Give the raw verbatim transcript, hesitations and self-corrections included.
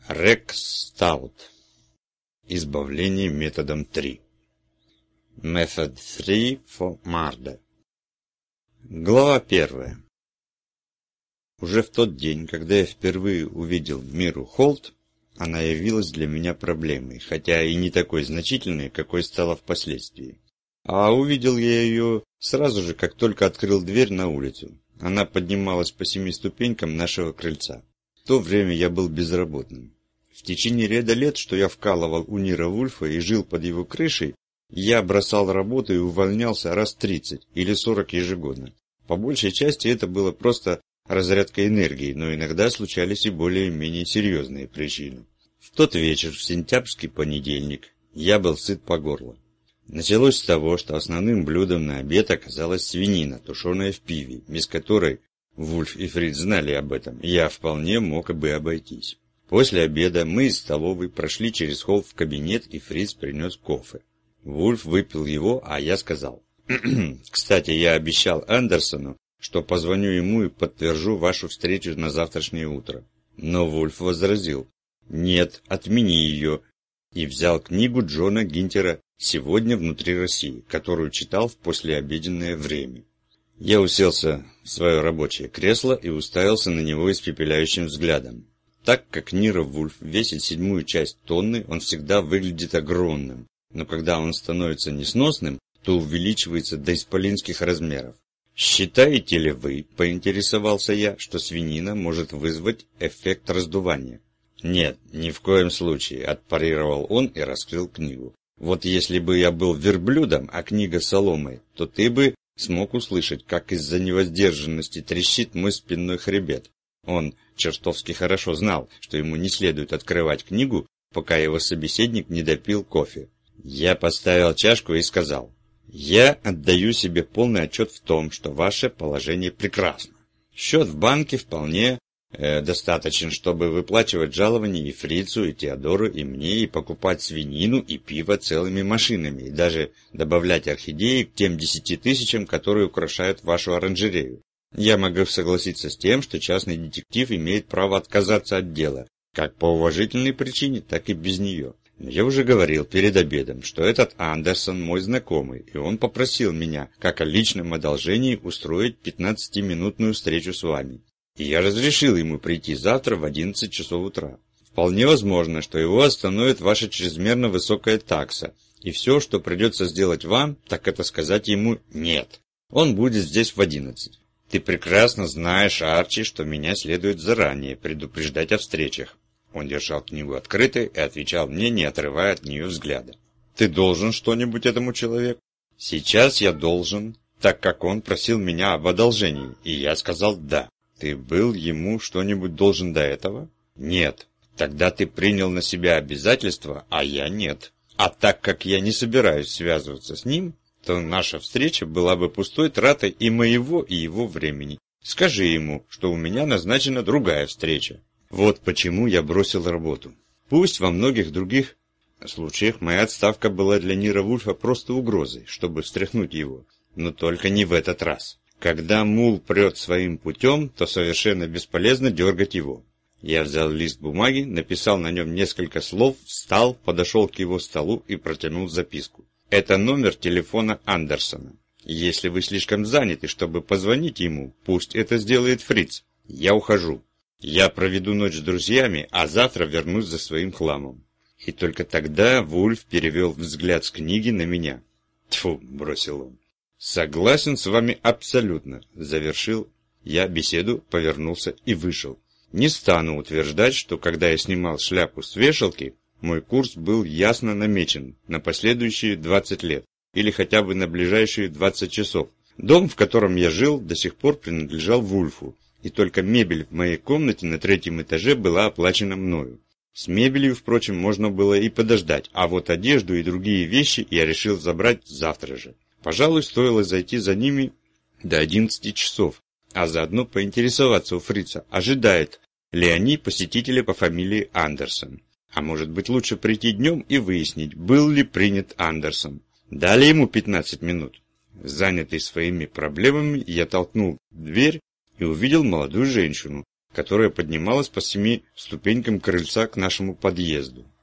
Рекстаут. Избавление методом три. Method три for murder. Глава первая. Уже в тот день, когда я впервые увидел Миру Холт, она явилась для меня проблемой, хотя и не такой значительной, какой стала впоследствии. А увидел я ее сразу же, как только открыл дверь на улицу. Она поднималась по семи ступенькам нашего крыльца. В то время я был безработным. В течение ряда лет, что я вкалывал у Ниро Вульфа и жил под его крышей, я бросал работу и увольнялся раз тридцать или сорок ежегодно. По большей части это было просто разрядка энергии, но иногда случались и более-менее серьезные причины. В тот вечер, в сентябрьский понедельник, я был сыт по горло. Началось с того, что основным блюдом на обед оказалась свинина, тушеная в пиве, без которой Вульф и Фриц знали об этом, я вполне мог бы обойтись. После обеда мы из столовой прошли через холл в кабинет, и Фриц принес кофе. Вульф выпил его, а я сказал: «Кстати, я обещал Андерсону, что позвоню ему и подтвержу вашу встречу на завтрашнее утро». Но Вульф возразил: «Нет, отмени ее», и взял книгу Джона Гинтера «Сегодня внутри России», которую читал в послеобеденное время. Я уселся в свое рабочее кресло и уставился на него испепеляющим взглядом. Так как Ниро Вульф весит седьмую часть тонны, он всегда выглядит огромным, но когда он становится несносным, то увеличивается до исполинских размеров. «Считаете ли вы, — поинтересовался я, — что свинина может вызвать эффект раздувания?» «Нет, ни в коем случае», — отпарировал он и раскрыл книгу. «Вот если бы я был верблюдом, а книга соломой, то ты бы смог услышать, как из-за невоздержанности трещит мой спинной хребет». Он чертовски хорошо знал, что ему не следует открывать книгу, пока его собеседник не допил кофе. Я поставил чашку и сказал: «Я отдаю себе полный отчет в том, что ваше положение прекрасно. Счет в банке вполне э, достаточен, чтобы выплачивать жалования и Фрицу, и Теодору, и мне, и покупать свинину и пиво целыми машинами, и даже добавлять орхидеи к тем десяти тысячам, которые украшают вашу оранжерею. Я могу согласиться с тем, что частный детектив имеет право отказаться от дела, как по уважительной причине, так и без нее. Но я уже говорил перед обедом, что этот Андерсон мой знакомый, и он попросил меня, как о личном одолжении, устроить пятнадцатиминутную встречу с вами. И я разрешил ему прийти завтра в одиннадцать часов утра. Вполне возможно, что его остановит ваша чрезмерно высокая такса, и все, что придется сделать вам, так это сказать ему «нет». Он будет здесь в одиннадцать. Ты прекрасно знаешь, Арчи, что меня следует заранее предупреждать о встречах». Он держал книгу открытой и отвечал мне, не отрывая от нее взгляда. «Ты должен что-нибудь этому человеку?» «Сейчас я должен, так как он просил меня об одолжении, и я сказал «да». «Ты был ему что-нибудь должен до этого?» «Нет». «Тогда ты принял на себя обязательства, а я нет. А так как я не собираюсь связываться с ним, то наша встреча была бы пустой тратой и моего, и его времени. Скажи ему, что у меня назначена другая встреча». Вот почему я бросил работу. Пусть во многих других случаях моя отставка была для Ниро Вульфа просто угрозой, чтобы встряхнуть его, но только не в этот раз. Когда мул прет своим путем, то совершенно бесполезно дергать его. Я взял лист бумаги, написал на нем несколько слов, встал, подошел к его столу и протянул записку. Это номер телефона Андерсона. Если вы слишком заняты, чтобы позвонить ему, пусть это сделает Фриц. Я ухожу. Я проведу ночь с друзьями, а завтра вернусь за своим хламом. И только тогда Вульф перевел взгляд с книги на меня. «Тьфу», — бросил он. «Согласен с вами абсолютно», — завершил я беседу, повернулся и вышел. Не стану утверждать, что когда я снимал шляпу с вешалки, мой курс был ясно намечен на последующие двадцать лет, или хотя бы на ближайшие двадцать часов. Дом, в котором я жил, до сих пор принадлежал Вульфу, и только мебель в моей комнате на третьем этаже была оплачена мною. С мебелью, впрочем, можно было и подождать, а вот одежду и другие вещи я решил забрать завтра же. Пожалуй, стоило зайти за ними до одиннадцати часов, а заодно поинтересоваться у Фрица, ожидает ли они посетителя по фамилии Андерсон. А может быть, лучше прийти днем и выяснить, был ли принят Андерсон. Дали ему пятнадцать минут. Занятый своими проблемами, я толкнул дверь и увидел молодую женщину, которая поднималась по семи ступенькам крыльца к нашему подъезду.